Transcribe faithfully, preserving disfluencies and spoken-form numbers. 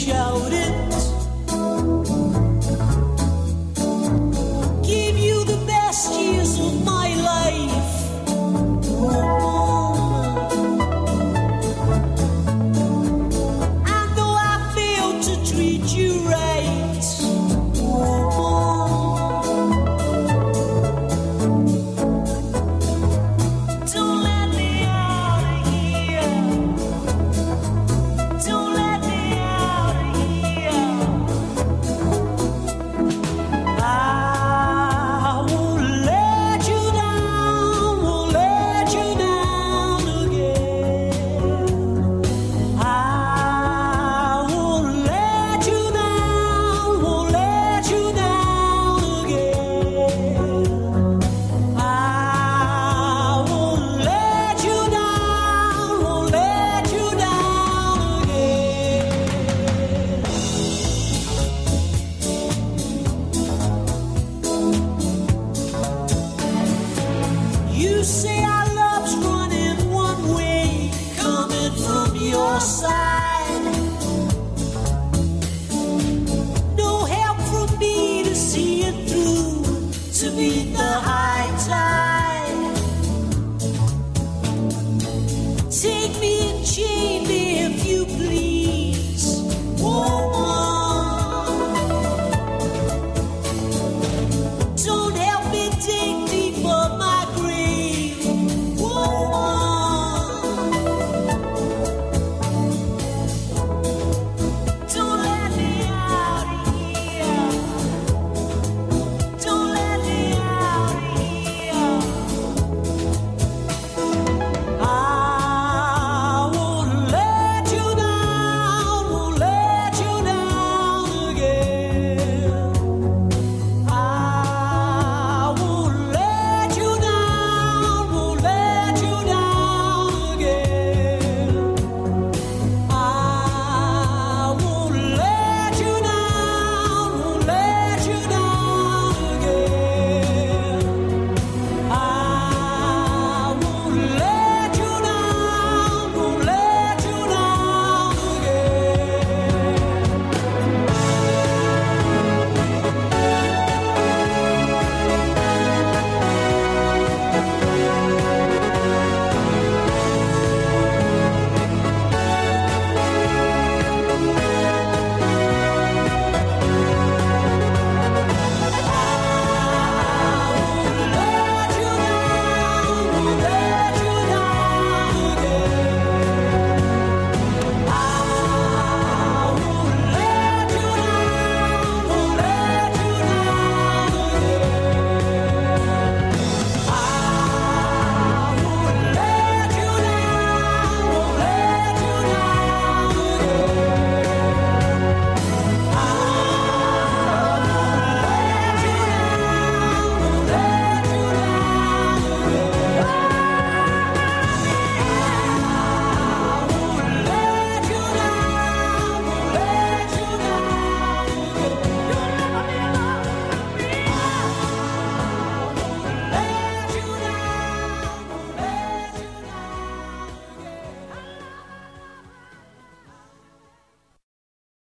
shout it. Give you the best years of my life. And though I failed to treat you right, don't let me out of here. Don't let me out of here. I won't let you down, won't let you down again. I won't let you down, won't let you down again. I won't let you down, won't let you down again. You say our love's running one way, coming from your side.